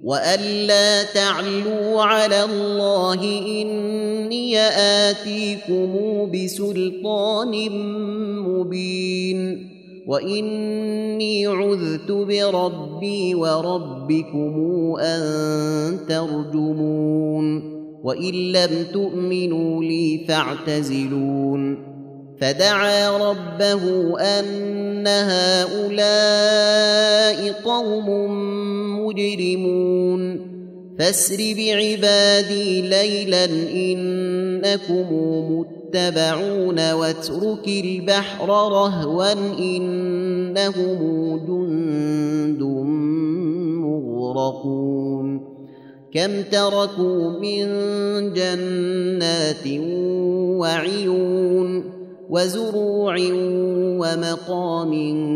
وألا تعلوا على الله إني آتيكم بسلطان مبين وإني عذت بربي وربكم أن ترجمون وإن لم تؤمنوا لي فاعتزلون فدعا ربه أن هؤلاء قوم مجرمون فاسر بعبادي ليلا إنكم متبعون واترك البحر رهوا إنهم جند مغرقون كم تركوا من جنات وعيون وزروع ومقام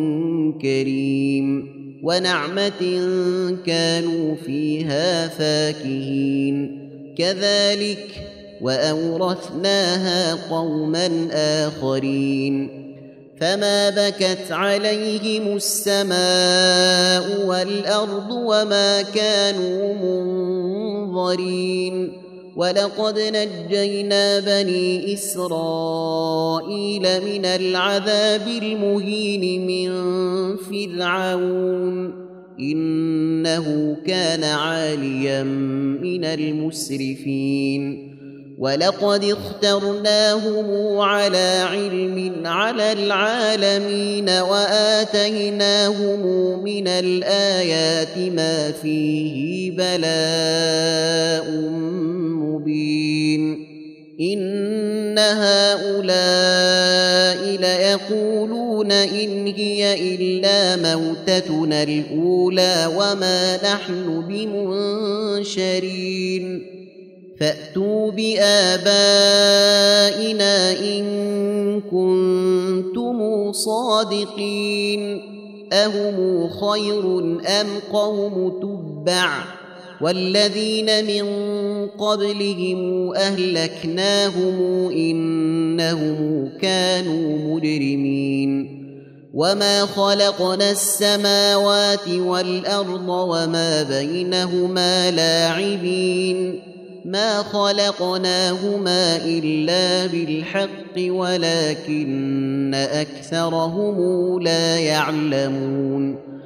كريم ونعمة كانوا فيها فاكهين كذلك وأورثناها قوما آخرين فما بكت عليهم السماء والأرض وما كانوا منظرين ولقد نجينا بني إسرائيل من العذاب المهين من فرعون إنه كان عاليا من المسرفين ولقد اخترناهم على علم على العالمين وآتيناهم من الآيات ما فيه بلاء مبين إن هؤلاء ليقولون إن هي إلا موتتنا الأولى وما نحن بمنشرين فأتوا بآبائنا إن كنتم صادقين أهم خير أم قوم تبع والذين من قبلهم أهلكناهم إنهم كانوا مجرمين وما خلقنا السماوات والأرض وما بينهما لاعبين ما خلقناهما إلا بالحق ولكن أكثرهم لا يعلمون